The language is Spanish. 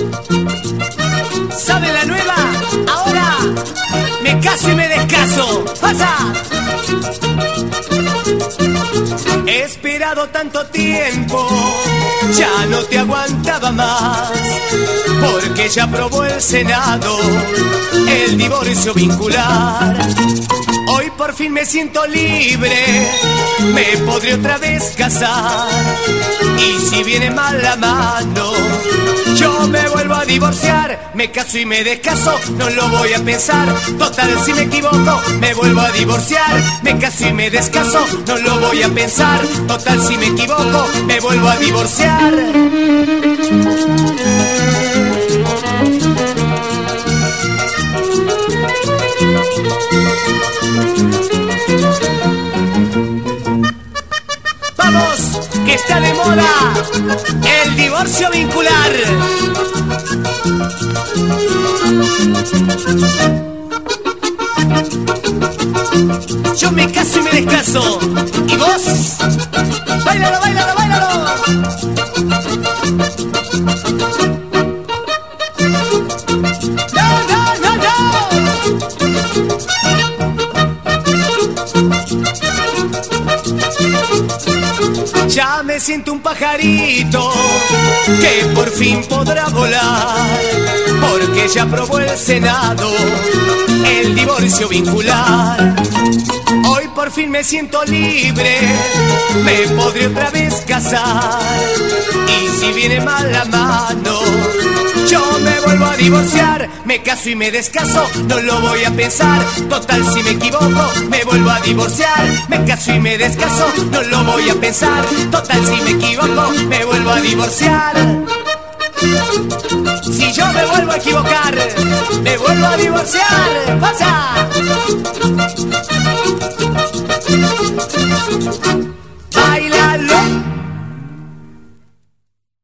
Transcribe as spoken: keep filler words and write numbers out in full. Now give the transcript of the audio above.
¿Sabe la nueva? Ahora me caso y me descaso. ¡Pasa! He esperado tanto tiempo, ya no te aguantaba más, porque ya aprobó el Senado el divorcio vincular. Hoy por fin me siento libre, me podré otra vez casar, y si viene mal la mano, yo me vuelvo a divorciar. Me caso y me descaso, no lo voy a pensar. Total, si me equivoco, me vuelvo a divorciar. Me caso y me descaso, no lo voy a pensar. Total, si me equivoco, me vuelvo a divorciar. Vamos, que está de moda el divorcio vincular. Yo me caso y me descaso. ¿Y vos? ¡Báilalo, báilalo, báilalo! ¡No, no, no, no! Ya me siento un pajarito que por fin podrá volar, porque ya aprobó el Senado el divorcio vincular. Hoy por fin me siento libre, me podré otra vez casar, y si viene mal la mano, yo me vuelvo a divorciar. Me caso y me descaso, no lo voy a pensar. Total, si me equivoco, me vuelvo a divorciar. Me caso y me descaso, no lo voy a pensar. Total, si me equivoco, me vuelvo a divorciar. Si yo me vuelvo a equivocar, me vuelvo a divorciar. ¡Pasa!